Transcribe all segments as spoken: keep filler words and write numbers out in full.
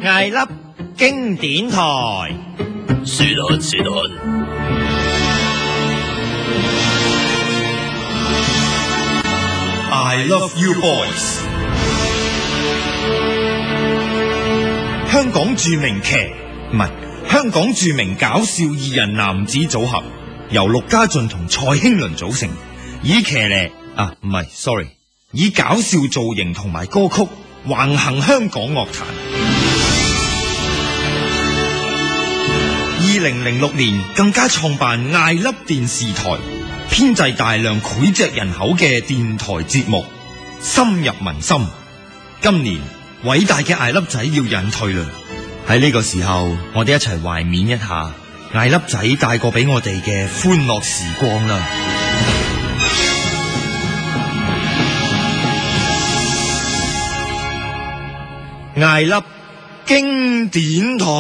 艾粒經典台， 是但是但。 I love you boys。香港著名騎唔係香港著名搞笑二人男子組合，由陸家俊同蔡興倫組成，以騎呢啊唔係 sorry， 以搞笑造型同埋歌曲橫行香港樂壇。二零零六年更加創辦艾粒電視台，編製大量膾炙人口嘅電台節目，深入民心。今年偉大嘅艾粒仔要隱退啦，喺呢個時候，我哋一齊懷緬一下艾粒仔帶過俾我哋嘅歡樂時光啦。艾粒經典台，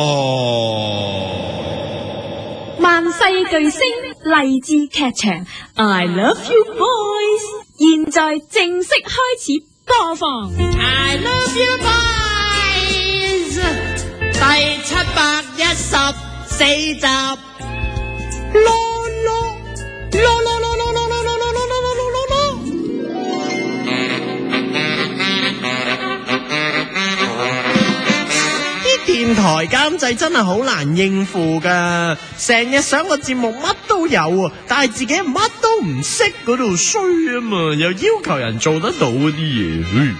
萬世巨星勵志劇場 I Love You Boys 現在正式開始播放 I Love You Boys 第七百一十四集。咯咯咯咯咯咯咯咯咯咯咯咯咯。啲電台監製真係好難應付噶，成日上個節目乜都有啊，但係自己乜都唔識，嗰度衰啊嘛，又要求人做得到嗰啲嘢。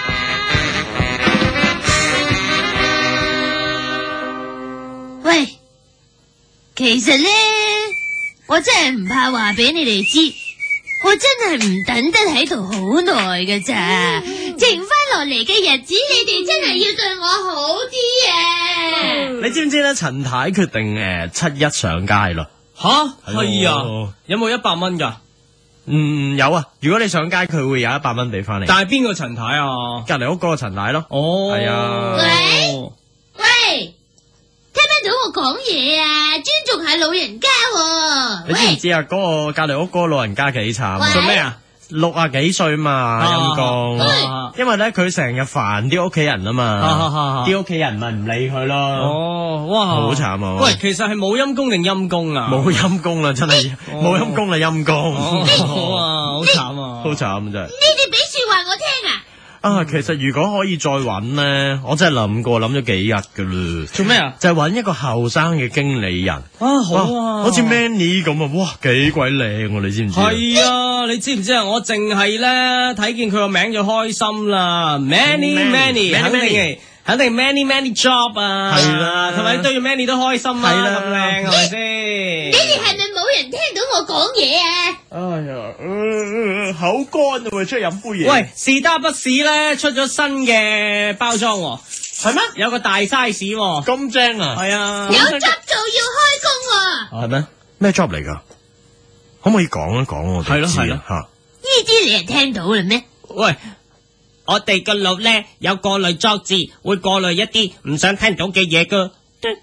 喂，其實咧，我真係唔怕話俾你哋知，我真係唔等得喺度好耐㗎咋，剩翻落嚟嘅日子，你哋真係要對我好啲啊！ 你知唔知咧？陳太決定誒七一上街咯。 吓係啊？有冇一百蚊噶？ 嗯，有啊。如果你上街，佢會有一百蚊俾翻你。 但係邊個陳太啊？ 隔籬屋嗰個陳太咯。 哦， 係啊。 喂喂。聽唔聽到我講嘢啊？尊重下老人家喎。 你知唔知啊？嗰個隔籬屋嗰個老人家幾慘？ 做咩啊？ 六啊幾歲嘛，陰公。因為咧佢成日煩啲屋企人啊嘛，啲屋企人咪唔理佢咯。 哦，哇， 好慘啊！ 喂，其實係冇陰公定陰公啊？ 冇陰公啦，真係冇陰公啦，陰公。 好啊，好慘啊， 好慘真係。 你哋俾說話我聽啊！ 啊，其實如果可以再揾咧，我真係諗過，諗咗幾日噶啦。 做咩啊？ 就係揾一個後生嘅經理人。 啊，好啊， 好似 Manny 咁啊，哇，幾鬼靚喎！你知唔知？ 係啊，你知唔知啊？我淨係咧睇見佢個名就開心啦。Manny Manny，肯定係肯定 Manny Manny job 啊。 係啦， 同埋對住 Manny 都開心啊。係啦，咁靚係咪先？ 你哋係咪冇人聽到我講嘢啊？ 哎呀，呃、口乾啊，出去飲杯嘢。 喂，士多不士咧出咗新嘅包裝喎，係咩？有個大 size 喎， 咁正啊！ 係啊， 有 job 做要開工喎。 係咩？咩 job 嚟噶？可唔可以講一講我哋？係咯係咯吓。 呢啲你係聽到啦咩？ 喂，我哋個腦咧有過濾裝置，會過濾一啲唔想聽到嘅嘢噶。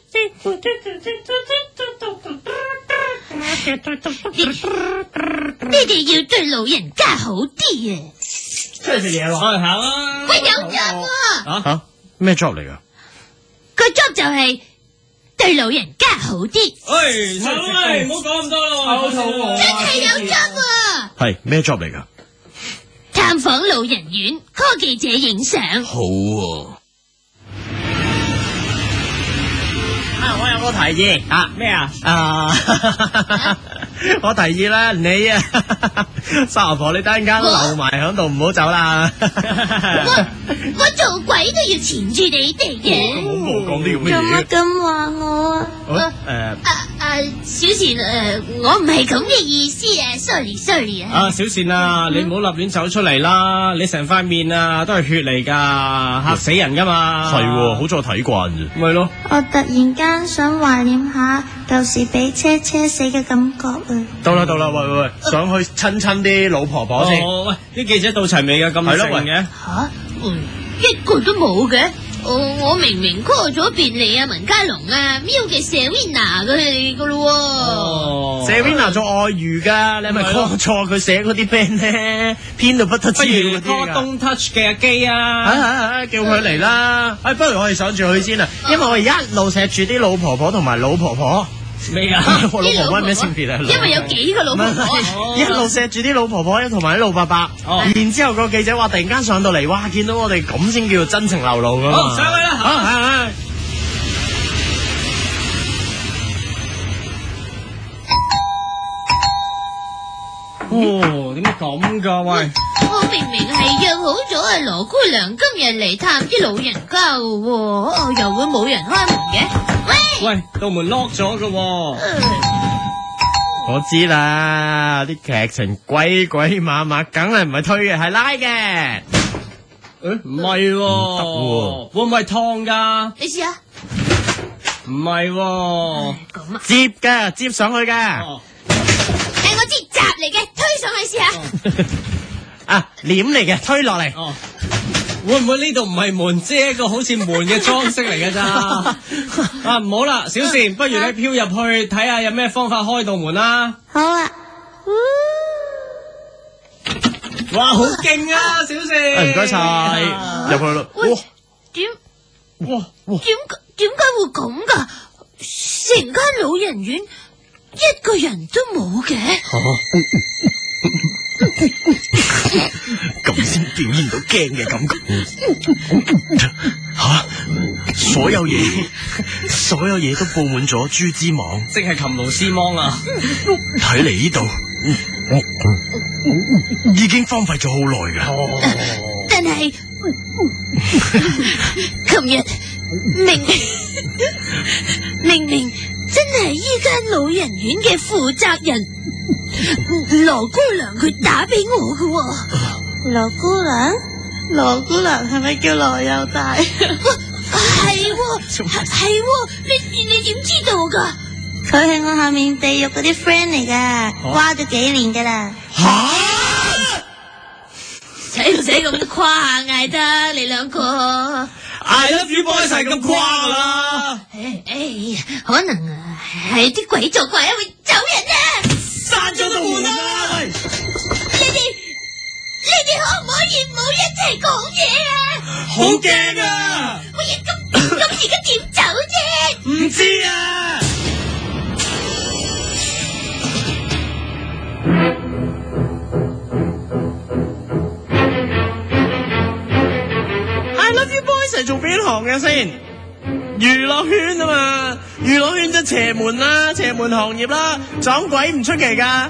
你哋要對老人家好啲啊！ 出嚟食嘢咯， 開口啊！ 喂，有 job 啊！ 吓咩 job 嚟噶？ 個 job 就係對老人家好啲。 喂，好啦，唔好講咁多啦，好肚餓。 真係有 job 啊！ 係咩 job 嚟噶？ 探訪老人院，call記者影相。 好啊！啊，我有個提議啊， 咩啊？ 啊！我提議啦，你啊，三阿婆，你等陣間留埋喺度，唔好走啦。 我我做鬼都要纏住你哋嘅。 我冇講啲咁嘅嘢。 做乜咁話我啊？ 誒， 啊啊，小善誒，我唔係咁嘅意思啊 ，sorry sorry 啊。 啊，小善啊，你唔好立亂走出嚟啦，你成塊面啊都係血嚟噶，嚇死人噶嘛。 係，好在我睇慣啫。 咪咯。 我突然間想懷念下舊時俾車車死嘅感覺啊！ 到啦到啦，喂喂喂，上去親親啲老婆婆先。 哦，喂，啲記者到齊未噶？咁盛嘅。 吓，嗯，一個都冇嘅。 哦，我明明 call 咗便利啊、文家龍啊、喵嘅 Selina 佢哋噶咯哦喎。Selina 做外語噶，你係咪 call 錯佢寫嗰啲 band 咧？編到不得不如之了嗰 call 啲㗎。 Don't Touch 嘅阿基啊！ 啊啊啊！叫佢嚟啦！哎，不如我哋守住佢先啊，因為我哋一路錫住啲老婆婆同埋老婆婆。 咩啊？ 我老婆婆係咩性別啊？ 因為有幾個老婆婆。 一路錫住啲老婆婆同埋啲老伯伯， 哦然之後個記者話突然間上到嚟，哇！見到我哋咁先叫做真情流露噶嘛。 好上去啦啊係係。 哦，點解咁噶？喂， 我明明係約好咗啊，羅姑娘今日嚟探啲老人家嘅喎，哦又會冇人開門嘅？喂， 喂，道門 lock 咗噶喎。 我知啦，啲劇情鬼鬼馬馬，梗係唔係推嘅，係拉嘅。 誒，唔係喎， 唔得喎會唔會係燙噶？ 你試下。 唔係喎。 咁啊， 接嘅，接上去嘅。 哦係我支閘嚟嘅，推上去試下。 啊，簾嚟嘅，推落嚟。 哦，會唔會呢度唔係門，即係一個好似門嘅裝飾嚟嘅咋？啊，唔好啦，小倩，不如你飄入去睇下有咩方法開道門啦。 好啊， 哇，好勁啊，小倩！ 唔該晒，入去咯。 喂哇點哇哇！ 點點解會咁噶？成間老人院一個人都冇嘅。 咁先表現到驚嘅感覺。吓，所有嘢，所有嘢都布滿咗蛛絲網， 即係琴勞斯芒啊！ 睇嚟呢度已經荒廢咗好耐噶。 但係琴日明明明真係依間老人院嘅負責人羅姑娘佢打俾我嘅喎。 羅姑娘，羅姑娘係咪叫羅幼大？ 係喎係喎，你你點知道噶？ 佢係我下面地獄嗰啲 friend 嚟噶，瓜咗幾年噶啦。 使唔使咁誇下嗌得你兩個？ I love you boys 係咁誇噶啦， 誒誒，可能啊係啲鬼作怪會走人啊！ 閂咗道門啦！喂， 你哋你哋可唔可以唔好一齊講嘢啊？ 好驚啊！ 喂呀，咁咁而家點走啫？ 唔知啊！ I love you boys 係做邊行嘅先？娛樂圈啊嘛，娛樂圈即係邪門啦，邪門行業啦，撞鬼唔出奇噶。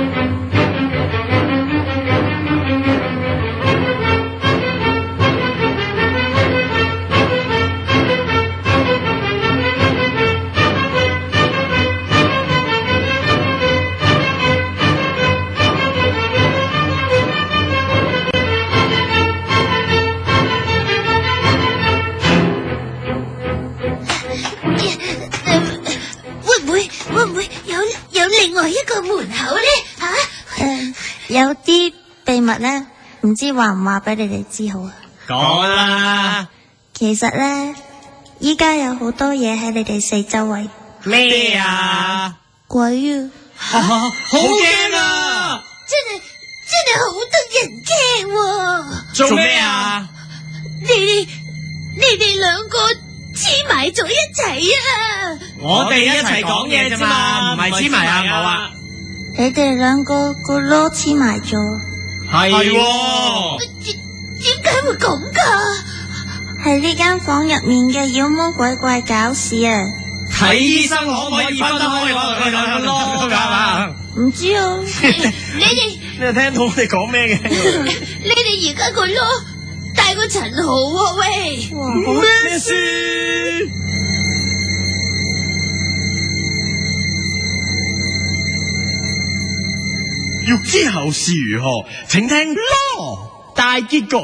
會唔會會唔會有有另外一個門口咧？吓、 誒，有啲秘密咧，唔知話唔話俾你哋知好啊。 講啦， 其實咧，依家有好多嘢喺你哋四周圍。 咩啊？ 鬼啊！ 好驚啊！ 真係真係好得人驚喎！ 做咩啊？ 你哋你哋兩個黐埋咗一齊啊！ 我哋一齊講嘢啫嘛， 唔係黐埋啊我啊！ 你哋兩個個囉黐埋咗， 係喎， 點點解會咁噶？ 係呢間房入面嘅妖魔鬼怪搞事啊！ 睇醫生可唔可以分得開我哋兩個咯？㗎？ 唔知啊， 你哋你又聽到我哋講咩嘅？ 你哋而家個囉大過陳豪喎喂！ 哇！ 咩事？欲知後事如何，請聽《囉大結局》。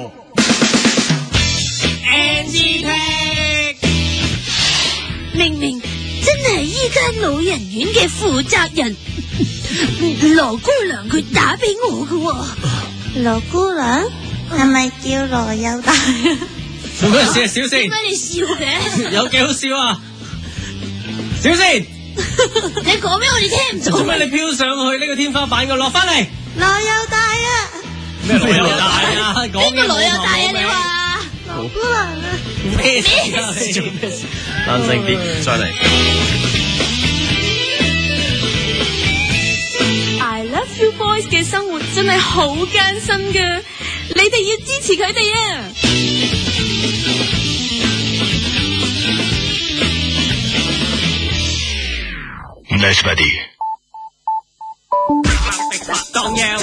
明明真係依間老人院嘅負責人羅姑娘佢打俾我嘅喎。 羅姑娘係咪叫羅幼大？ 做咩事啊？小倩點解你笑嘅？ 有幾好笑啊？小倩， 你講咩我哋聽唔到？ 做咩你飄上去呢個天花板嘅落翻嚟？ 老友大啊， 咩老友大啊？講邊個老友大啊？你話？ 老夫人啊， 咩事啊？你做咩事？冷靜啲，再嚟。 I love you boys 嘅生活真係好艱辛噶，你哋要支持佢哋啊 ！Nice buddy。 當然。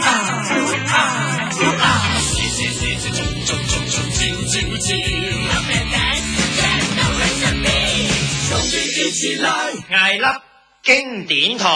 艾粒經典台。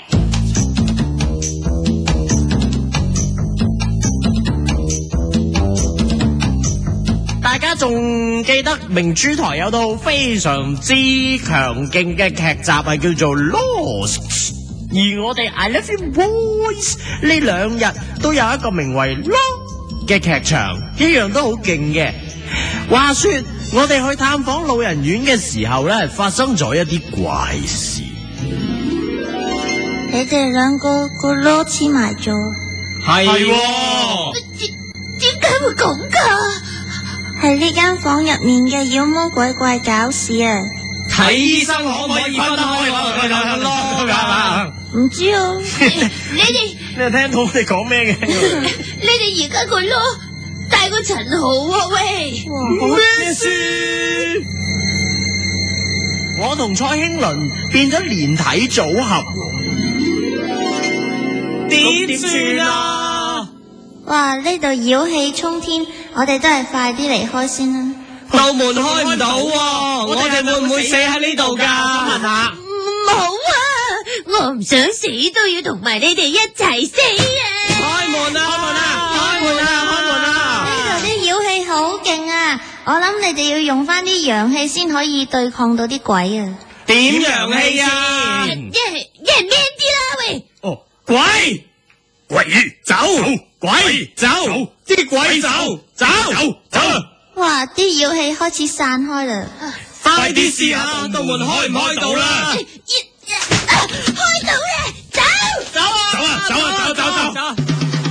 大家仲記得明珠台有套非常之強勁嘅劇集係叫做 Lost， 而我哋 I Love You Boys 呢兩日都有一個名為 Lost 嘅劇場，一樣都好勁嘅。話說我哋去探訪老人院嘅時候咧，發生咗一啲怪事。 你哋兩個個囉黐埋咗， 係喎， 點點解會咁噶？ 係呢間房入面嘅妖魔鬼怪搞事啊！ 睇醫生可唔可以分開佢咯？ 唔知啊， 你哋你係聽到我哋講咩嘅？ 你哋而家個囉大過陳豪啊喂！ 咩事？我同蔡興倫變咗連體組合， 點算啊？ 哇！呢度妖氣沖天，我哋都係快啲離開先啦。 道門開唔到喎，我哋會唔會死喺呢度㗎？問下。 唔好啊！我唔想死都要同埋你哋一齊死啊！ 開門啊！開門啊！開門啊！開門啊！ 呢度啲妖氣好勁啊！我諗你哋要用翻啲陽氣先可以對抗到啲鬼啊！ 點陽氣啊？ 一係一係 man 啲啦喂！ 哦，鬼鬼走，鬼走，啲鬼走，走走。 哇！啲妖氣開始散開啦， 快啲試下道門開唔開到啦！ 開到啦！走走啊！ 走啊！走啊！走走走！ 走！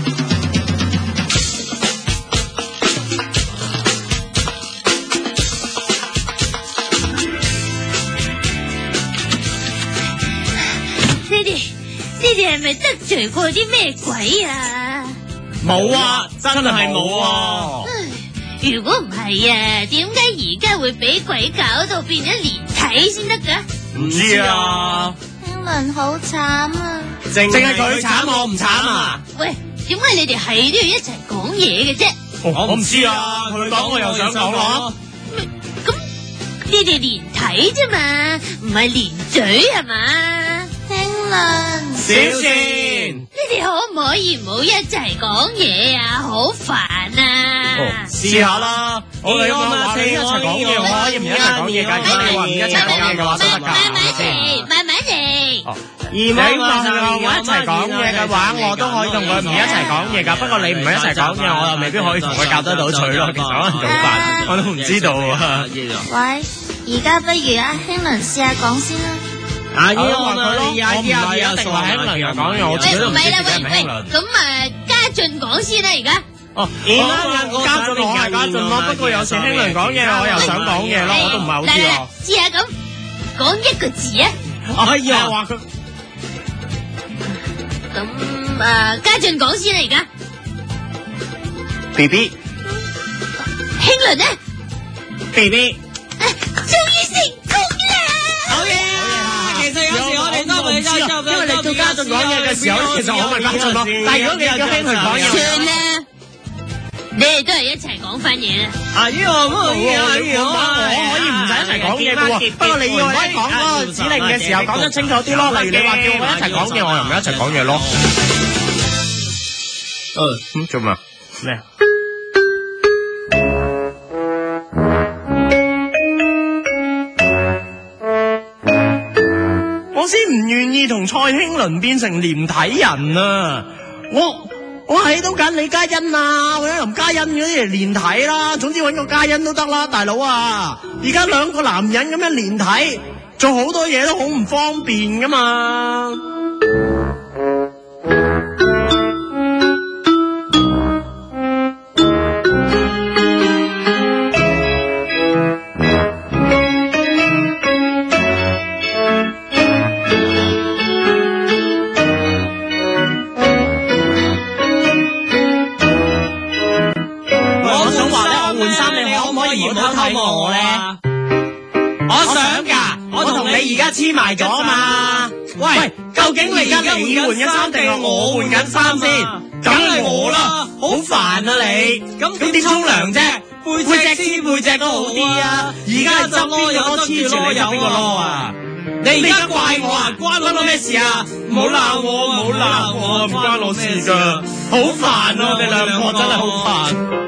你哋你哋係咪得罪過啲咩鬼啊？ 冇啊，真係冇啊！ 如果唔係啊，點解而家會俾鬼搞到變咗連體先得噶？ 唔知啊， 興倫好慘啊！ 淨係佢慘，我唔慘啊！ 喂，點解你哋係都要一齊講嘢嘅啫？ 我唔知啊，佢講我又想講咯。 咁你哋連體啫嘛，唔係連嘴係嘛？ 興倫， 小倩， 你哋可唔可以唔好一齊講嘢啊？好煩啊！ 試下啦。 我哋講話你一齊講嘢，我可以唔一齊講嘢㗎。如果你話唔一齊講嘢嘅話，都得㗎。 慢慢嚟，慢慢嚟。 而你話我一齊講嘢嘅話，我都可以同佢唔一齊講嘢㗎。不過你唔係一齊講嘢，我又未必可以同佢夾得到嘴咯。其實可能咁辦，我都唔知道啊。 喂，而家不如阿興倫試下講先啦。 阿姨話佢咯，我唔係一定話興倫又講嘢，我自己都唔知自己係咪興倫。 咁啊，家俊講先啦，而家。 哦，家俊我係家俊咯，不過有時興倫講嘢，我又想講嘢咯，我都唔係好知喎。 試下咁講一個字啊！ 哎呀，話佢咁啊，家俊講先啦，而家。 B B， 興倫呢 B B， 終於成功啦！ 好嘢啊！其實有時我哋都會家俊， 因為你叫家俊講嘢嘅時候，其實我問家俊咯。但係如果你叫興倫講嘢， 算啦，你哋都係一齊講翻嘢啦。 啊，呢個咁啊， 我可以唔使一齊講嘢嘅喎。不過你要我一講嗰個指令嘅時候講得清楚啲咯。例如你話叫我一齊講嘢，我又唔一齊講嘢咯。誒，咁做咩？咩啊？我先唔願意同蔡興倫變成連體人啊！我我喺度揀李嘉欣啊，或者林嘉欣嗰啲嚟連體啦，總之揾個嘉欣都得啦，大佬啊！而家兩個男人咁樣連體，做好多嘢都好唔方便噶嘛。 我咧，我想噶，我同你而家黐埋咗啊嘛。喂，究竟你而家你換緊衫定係我換緊衫先？梗係我啦，好煩啊你。咁咁點沖涼啫？背脊黐背脊都好啲啊。而家執邊有多黐住你邊個囉啊？你而家怪我啊？關我咩事啊？唔好鬧我，唔好鬧我，唔關我事噶。好煩啊！我哋兩個真係好煩。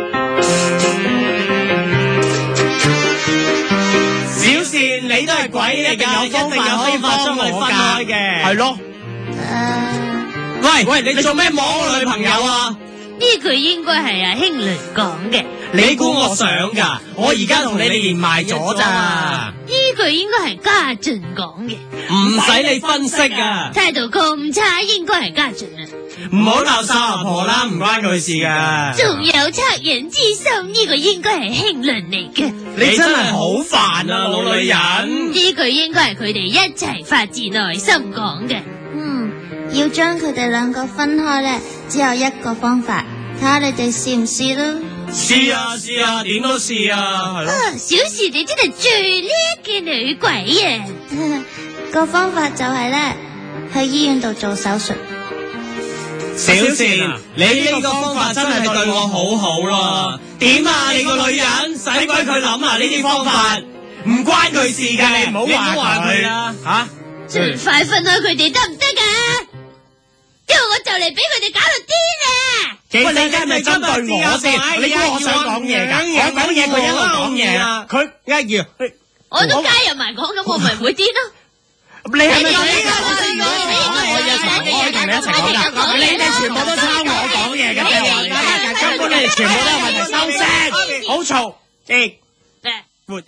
你都係鬼嚟㗎，一定有方法將我哋分開嘅，係咯。誒，喂喂，你做咩摸我女朋友啊？ 呢句應該係阿興倫講嘅。 你估我想㗎？我而家同你哋連埋咗咋？ 呢句應該係家俊講嘅。 唔使你分析啊！ 態度咁差，應該係家俊啊。 唔好鬧三阿婆啦，唔關佢事噶。 仲有惻隱之心，呢個應該係興倫嚟嘅。 你真係好煩啊，老女人！ 呢句應該係佢哋一齊發自內心講嘅。 嗯，要將佢哋兩個分開咧，只有一個方法，睇下你哋試唔試咯。 試啊試啊，點都試啊，係咯。 啊，小事你真係最叻嘅女鬼啊！ 個方法就係咧，去醫院度做手術。 小善，你呢個方法真係對我好好咯。點啊，你個女人使鬼佢諗啊？呢啲方法唔關佢事㗎，你唔好話佢啊！吓， 盡快分開佢哋得唔得㗎？因為我就嚟俾佢哋搞到癲啦！ 喂，你而家係咪針對我先？你估我想講嘢㗎？我講嘢，佢一路講嘢啊！佢一樣， 我都加入埋講，咁我咪唔會癲咯。 你係咪講呢個？我一齊，我同你一齊講㗎。你哋全部都抄我講嘢㗎，根本你哋全部都有問題，收聲，好嘈，誒，活。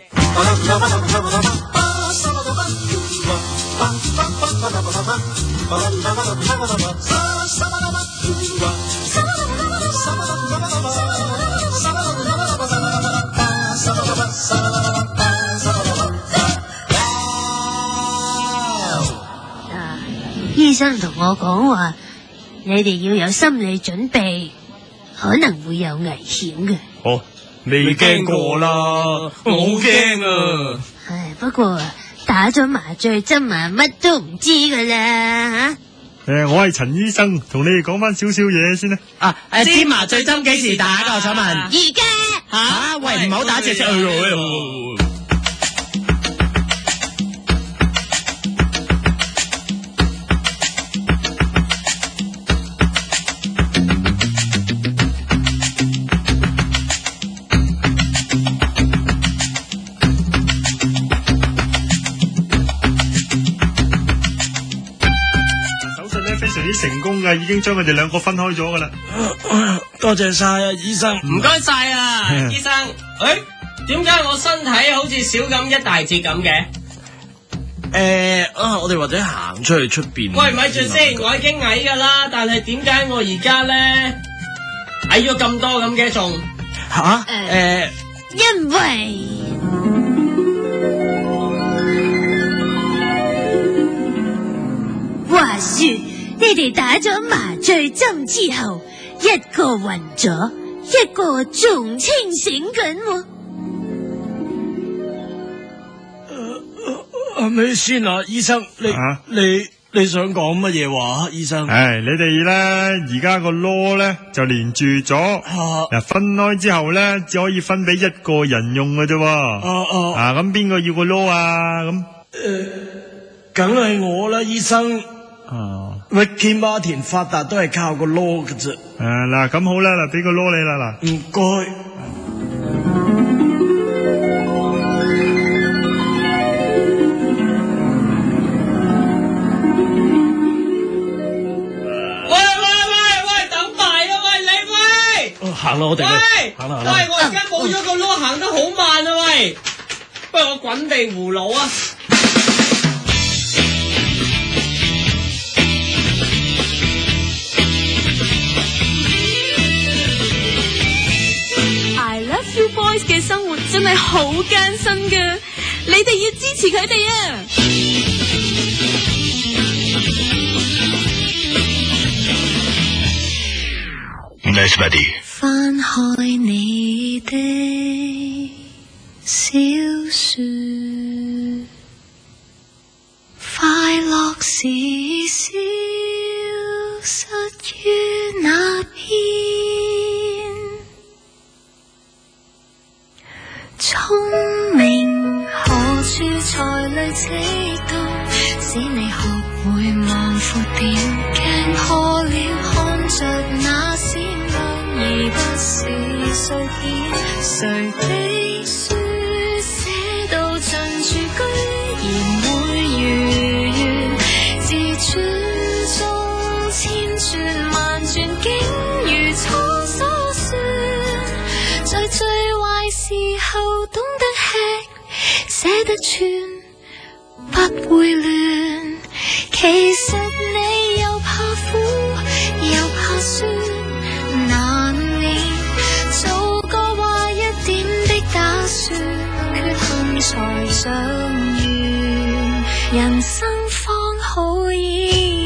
醫生同我講話，你哋要有心理準備，可能會有危險嘅。 哦，未驚過啦，我好驚啊！ 唉，不過打咗麻醉針啊，乜都唔知噶啦吓。 誒，我係陳醫生，同你哋講翻少少嘢先啦。 啊，誒，支麻醉針幾時打噶？我想問。 而家吓，喂，唔好打隻隻。 成功噶，已經將佢哋兩個分開咗噶啦。 多謝晒啊，醫生。 唔該晒啊，醫生。誒，點解我身體好似少咁一大截咁嘅？ 誒，啊，我哋或者行出去出邊。 喂，咪住先，我已經矮噶啦，但係點解我而家咧矮咗咁多咁嘅仲？ 吓？誒， 因為話說。你哋打咗麻醉針之後，一個暈咗，一個仲清醒緊喎。 係咪先啊，醫生？你、啊、你你想講乜嘢話？醫生？ 唉，你哋咧而家個囉咧就連住咗，嗱、啊、分開之後咧只可以分俾一個人用嘅啫。啊啊！咁邊個要個囉啊？咁誒，梗係我啦，醫生。 啊！ 喂，見馬田發達都係靠個囉嘅啫。誒， 嗱咁好啦，嗱俾個囉你啦，嗱。 唔該。 喂喂喂喂，等埋我哋喂， 行啦行喂， 啦。 我而家冇咗個囉，行得好慢啊喂，不如我滾地葫蘆啊！ I love you boys 嘅生活真係好艱辛噶，你哋要支持佢哋啊！ Nice buddy。 翻開你的小說，快樂是消失於那邊，聰明何處才累積到，使你學會望闊點，鏡破了看着那閃亮而不是碎片，誰的書寫到盡處居然會如願，自傳中千轉萬轉竟如初所算，在最壞時候懂得吃捨得穿不會亂，其實你又怕苦又怕酸，難免做個壞一點的打算，缺陷才長遠，人生方好演。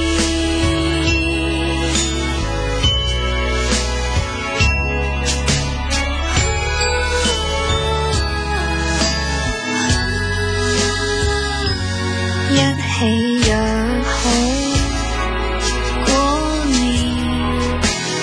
一起約好過年，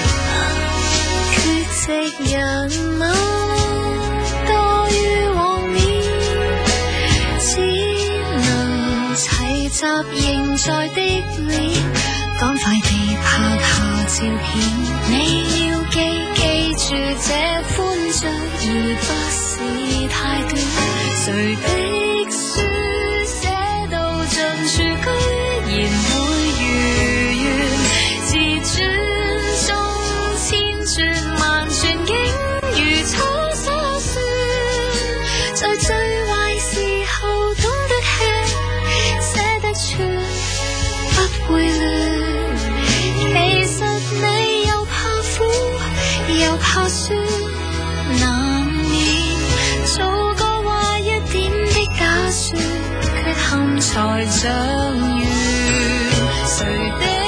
缺席人物多於往年，只能齊集仍在的臉，趕快地拍下照片。你要記記住這歡聚，而不是太短。誰的書寫到盡處居然會如願，自傳中千轉萬轉竟如初所算，在最壞時候懂得吃捨得穿不會亂，其實你又怕苦又怕酸，難免做個壞一點的打算，缺陷才長遠，誰的